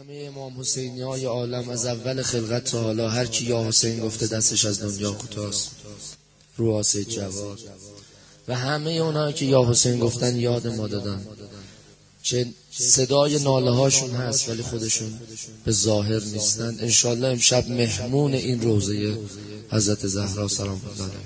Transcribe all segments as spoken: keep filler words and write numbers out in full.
همه امام حسینی های عالم از اول خلقت تا حالا هر کی یا حسین گفته دستش از دنیا کوتاست. رواسه جواد و همه اونایی که یا حسین گفتن یاد ما دادن، چه صدای ناله هاشون هست ولی خودشون به ظاهر نیستن. انشالله امشب مهمون این روضه حضرت زهرا سلام الله علیها.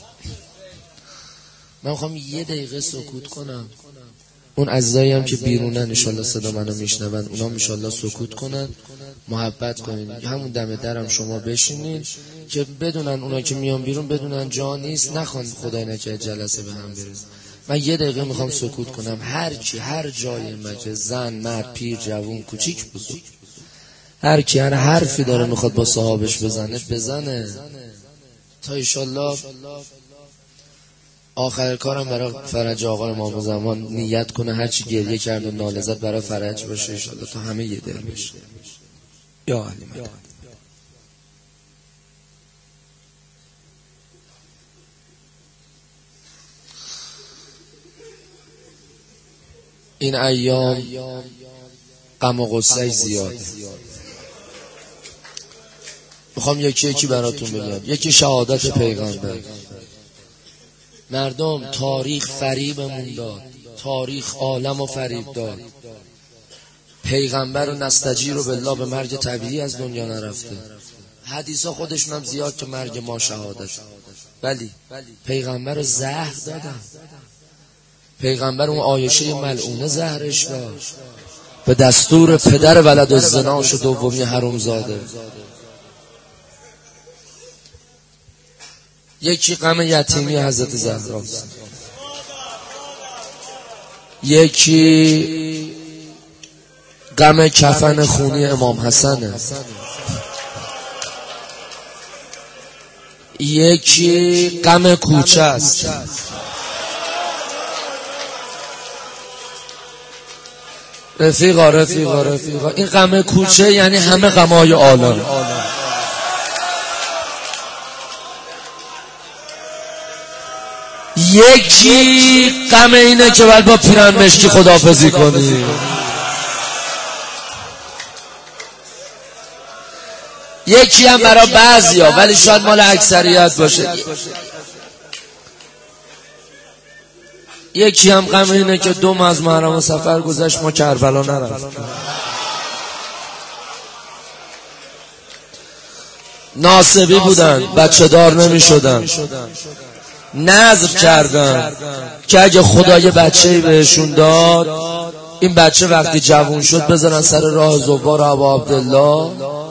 من میخوام یه دقیقه سکوت کنم. اون عزیزایی هم که بیرونن انشالله صدا منو میشنون، اونا انشالله سکوت کنن، محبت کنین. همون دم درم شما بشینین که بدونن اونا که میان بیرون بدونن جا نیست، نخوان خدای نکرده جلسه به هم برسه. من یه دقیقه میخوام سکوت کنم. هر کی هر جای مجلس، زن، مرد، پیر، جوون، کوچیک، بزرگ، هر کی هر حرفی داره میخواد با صاحبش بزنه بزنه تا انشالله آخر کارم برای فرج آقا امام زمان نیت کنه هرچی گریه کرد و ناله زد برای فرج باشه انشالله تا همه یه دل بشه. یا علی مدد. این ایام غم و غصه زیاده. میخوام یکی یکی براتون بگم. یکی شهادت پیغمبر. مردم تاریخ فریبمون داد، تاریخ عالم و فریب داد. پیغمبر و نستجیر رو بالله به مرگ طبیعی از دنیا نرفته. حدیثا خودشون هم زیاد که مرگ ما شهادت، ولی پیغمبر رو زهر دادن. پیغمبر اون عایشه ملعونه زهرش داد، به دستور پدر ولد الزنا شد دومی حرومزاده. یکی غم یتیمی حضرت زهراست، یکی غم کفن خونی امام حسنه، یکی غم کوچه است. رفیقا رفیقا رفیقا این غم کوچه یعنی همه غمای عالم. یکی غم اینه که باید با پیرن مشکی خداحافظی کنی. یکی هم برای بعضیا ولی شاید مال اکثریت باشه. یکی هم غم اینه که دو ماه از محرم سفر گذشت ما کربلا نرفتیم. ناسبی بودن، بچه دار نمی شدن، نذر کردن که اگه خدا یه بچه‌ای بهشون داد این بچه وقتی جوون شد بزنن سر راه زوار ابا عبدالله،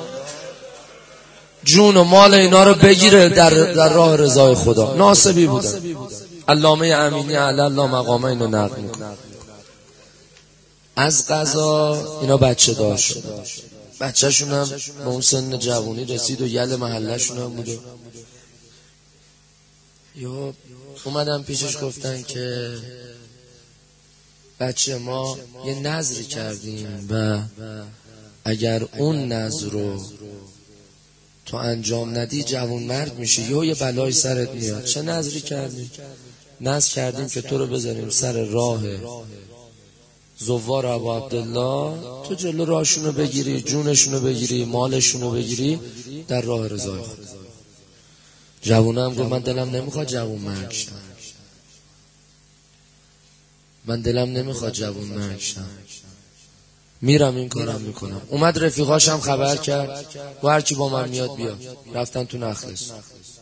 جون و مال اینا رو بگیره در, در راه رضای خدا. ناسبی بودن. علامه امینی علی الله مقامه اینو نقل میکنه. از قضا اینا بچه دار شد، بچه شون هم به اون سن جوونی رسید و یل محله شون هم بود. یا اومدن پیشش گفتن که بچه ما یه نذری کردیم و اگر اون نذر رو تو انجام ندی جوون مرد میشه یا یه بلای سرت میاد. چه نذری کردیم؟ نذر کردیم که تو رو بذاریم سر راه زوار ابا عبدالله، تو جلو راهشونو بگیری، جونشونو بگیری، مالشونو بگیری در راه رضای خدا. جوونه هم گفت من دلم نمیخواد جوون مرگ شم، من دلم نمیخواد جوون مرگ شم، میرم این کارم میکنم. اومد رفیقاشم خبر کرد و هر کی با من میاد بیاد. رفتن تو نخلستون،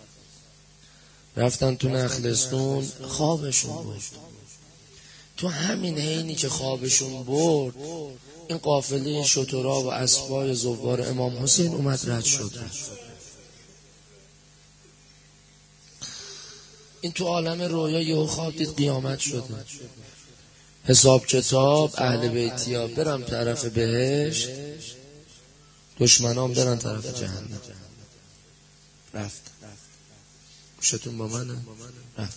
رفتن تو نخلستون خوابشون برد. تو همین حینی که خوابشون برد این قافله شترا و اسبای زوار امام حسین اومد رد شد. این تو عالم رویا یهو خواب دید قیامت شده. حساب کتاب اهل بیتیا برم طرف بهشت، دشمنام برن طرف جهنم. رفت. گوشتون با منه؟ رفت.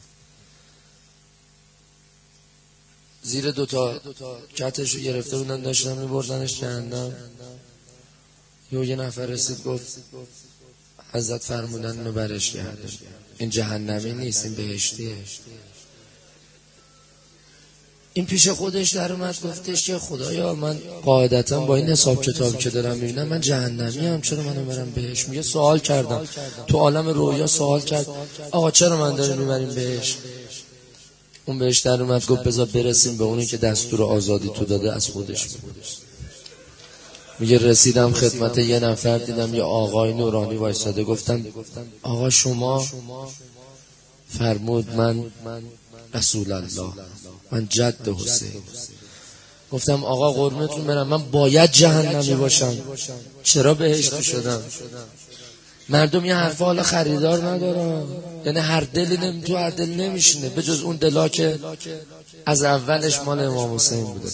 زیر دوتا کتشو گرفته بودن داشتن میبردنش جهنم. یه یه نفر رسید گفت حضرت فرمودن اینو برش کرده، این جهنمی نیست این بهشتیه. این پیش خودش در اومد گفتش که خدایا من قاعدتا با این حساب کتاب که دارم میبینم من جهنمی ام، چرا منو برم بهش؟ میگه سوال کردم تو عالم رویا، سوال کرد آقا چرا من داریم میبریم بهش؟ اون بهش در اومد گفت بذار برسیم به اونی که دستور آزادی تو داده از خودش بپرس. میگه رسیدم خدمت یه نفر، دیدم یه آقای نورانی وایساده، گفتم آقا شما؟ فرمود من رسول الله، من جد حسین. گفتم آقا قربونتون برم من باید جهنمی باشم، چرا بهشتی شدم؟ مردم یه حرفا حالا خریدار ندارن، یعنی هر دلی نمی تو هر دل نمیشینه به جز اون دلا که از اولش مال امام حسین بوده.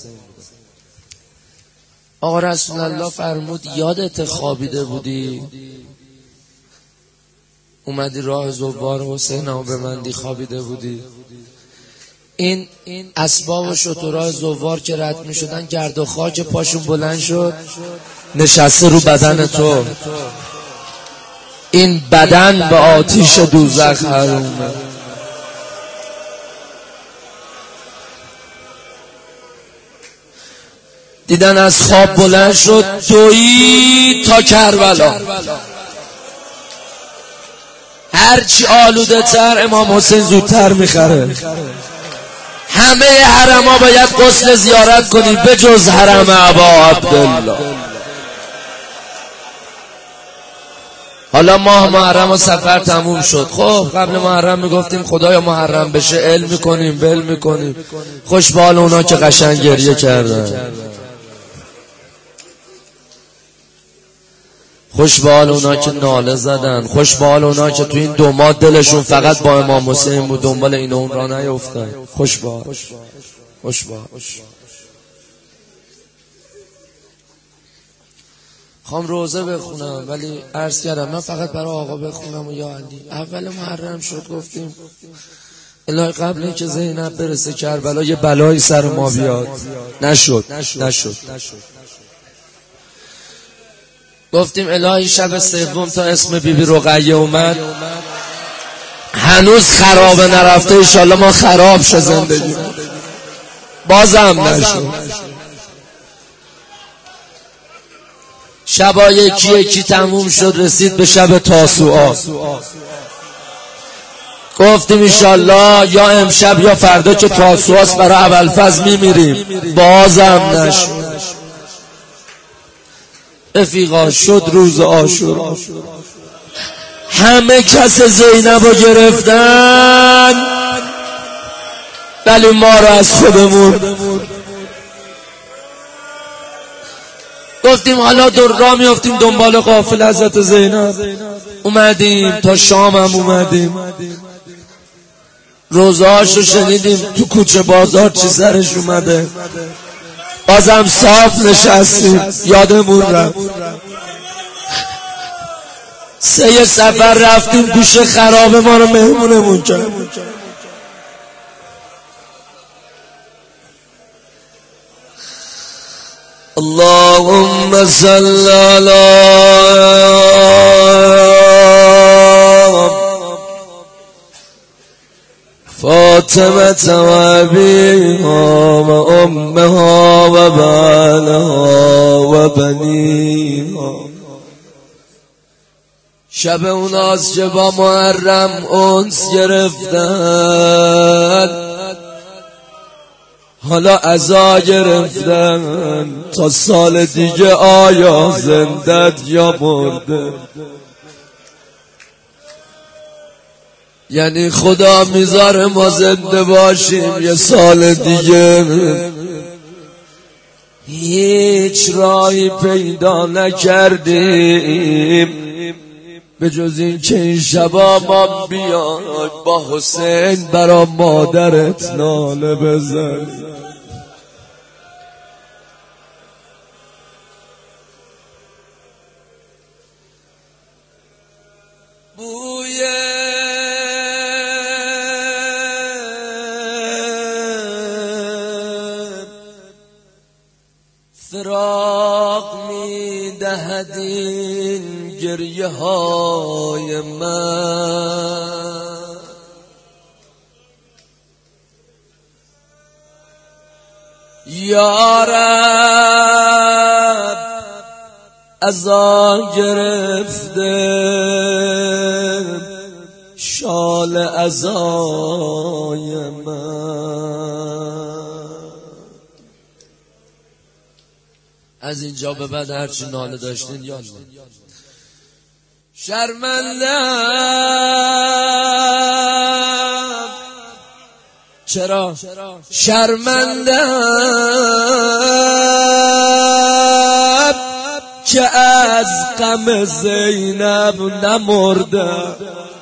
آقا رسول الله فرمود یادت خوابیده بودی اومدی راه زوار حسین ها به مندی خوابیده بودی؟ این اسباب و شترهای زوار که رد می شدن گرد و خاک پاشون بلند شد نشسته رو بدن تو. این بدن به آتیش دوزخ حرومه. دیدن از خواب بلند شد دوید تا کربلا. هرچی آلوده تر امام حسین زودتر میخره. همه حرم ها باید غسل زیارت کنی به جز حرم ابا عبدالله. حالا ماه محرم و سفر تموم شد. خب قبل محرم میگفتیم خدایا محرم بشه علم میکنیم بل میکنیم. خوش به حال اونا که قشنگ گریه کردن، خوش به حال اونا که ناله زدن، خوش به حال اونا که تو این دو ماه دلشون فقط با امام حسین بود، دنبال این و اون را نیفتن. خوش به حال، خوش به حال. خوام روزه بخونم ولی عرض کردم من فقط برای آقا بخونم و یا علی. اول محرم شد گفتیم الهی قبل این که زینب برسه کربلا یه بلایی سر ما بیاد. نشد نشد گفتیم الهی شب سوم تا اسم بیبی رقیه اومد هنوز خرابه نرفته، انشالله ما خراب شه زندگی. بازم نشد. شبا یکی یکی تموم شد، رسید به شب تاسوعا. گفتیم انشالله یا امشب یا فردا که تاسوعاست برای ابوالفضل میمیریم. بازم نشد. رفیقا شد روز عاشورا، همه کس زینب رو گرفتن ولی ما رو از خودمون. گفتیم حالا دور را میافتیم دنبال قافله حضرت زینب. اومدیم تا شام هم اومدیم، روزهاش رو شنیدیم تو کوچه بازار چی سرش اومده. بازم صاف نشستیم یادمون رفت. سه سفر رفتیم گوش خراب ما رو مهمونمون کرد. اللهم صل علی فاطمة و ابیها و امها و بعلها و بنیها. شب اوناست که با محرم انس گرفتن، حالا عزا گرفتن تا سال دیگه آیا زندت یا مرده. یعنی خدا میذاره ما زنده باشیم یه سال دیگه. هیچ راهی پیدا نکردیم به جز این که این شبا ما بیاد با حسین برا مادرت ناله بزن. بوی فراق می دهد این گریه های من. یارب ازان گرفته شال ازای من. از اینجا به بعد هرچی ناله داشتین یاد نه. شرمندم چرا شرمندم که از غم زینب نمردم.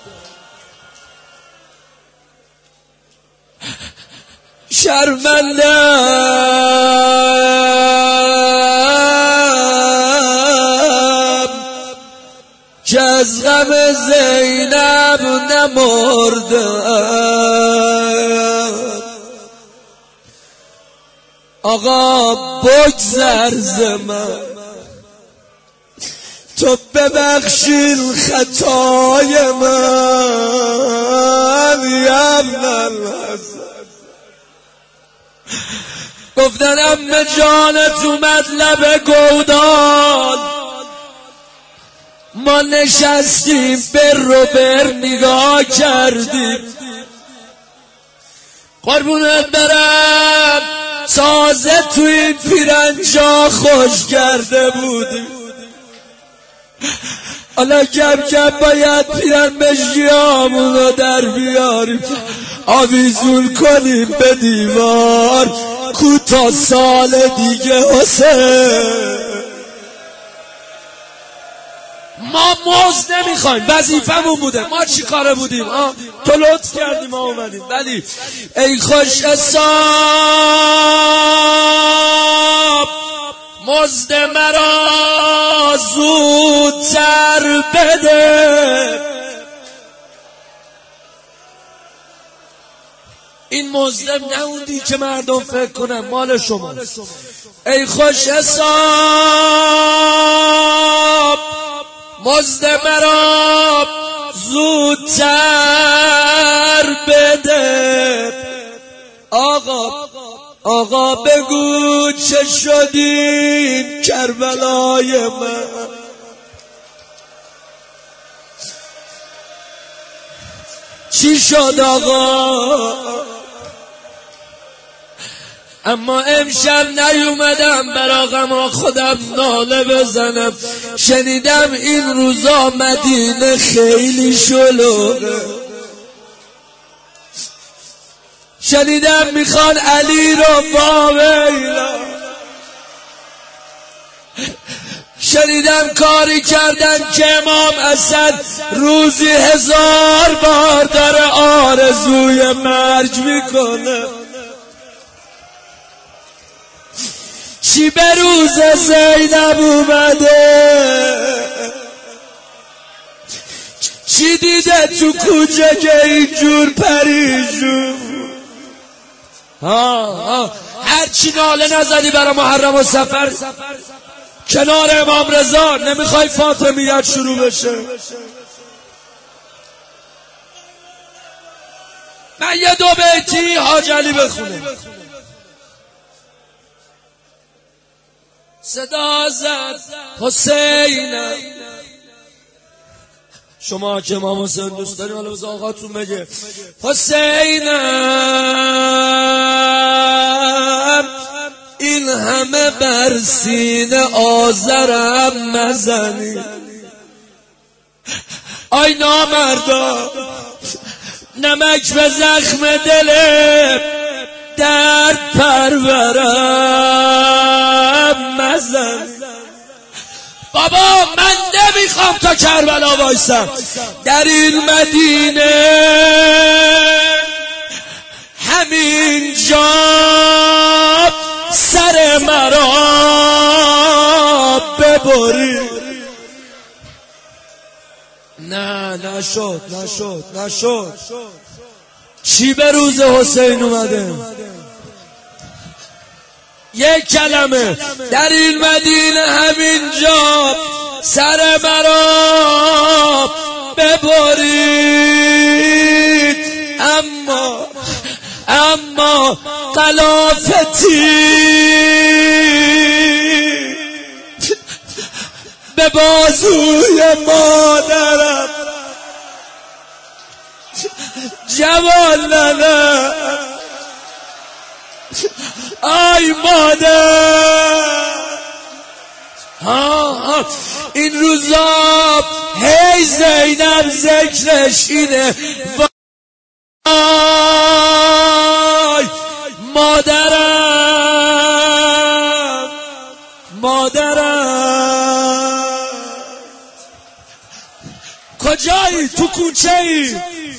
شرمندم که از غم زینب نمردم. آقا بگذر ز من تو ببخشین خطای من یا ابن الحسن. گفتن عمه جانت اومد لب گودال، ما نشستیم بر رو بر نگاه کردیم. قربونت برم تازه توی این پیرنجا خوش کرده بودیم، حالا کم کم باید پیرن بشیامون رو در بیاریم، آویزون کنیم به دیوار کوتا سال دیگه حسین. ما موز نمیخوایم، وظیفمون بوده، ما چی کاره بودیم؟ آه تو لطف کردی ما اومدیم. ولی ای خوش حساب مزد مرا زودتر بده. این مزدم نموندی که مردم فکر کنن مال شما. ای خوش حساب مزد مرا زودتر بده. آقا آقا بگو چه شدیم کربلای من، چی شد آقا؟ اما امشب نیومدم برا غم خودم ناله بزنم. شنیدم این روزا مدینه خیلی شلوغه، شنیدم میخوان علی رو با ویلا، شنیدم کاری کردن که امام اسد روزی هزار بار داره آرزوی مرگ میکنه. چی به روز زینب اومده؟ چی دیده تو کوچه که اینجور پریشون؟ ها ها هرچی ناله نزدی برای محرم و سفر کنار امام رضا، نمیخوای فاطمیت شروع بشه؟ من یه دو بیتی حاج علی بخونم. صدا زد حسینم، شما که امام حسین دوست داریم حالا بذار آقاتون بگه حسینم این همه بر سینه آذرم مزنی. آی نامردا نمک به زخم دل درد پرورم مزن. بابا من نمیخوام تا کربلا وایسم، در این مدینه همین جا سر مرا ببری. نه نشد نشد نشد. چی به روز حسین اومده؟ یک کلمه در این مدینه همین جا سر مرا ببرید. اما اما خلافتی به بازوی مادرم جوان ننه آی مادر. ها این روزا هی زینب ذکرش اینه وای مادرم مادرم کجایی؟ تو کوچه ای؟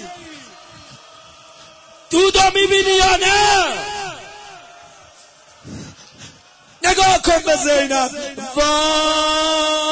دودو میبینی یا نه؟ نگاه کن به زینب. وای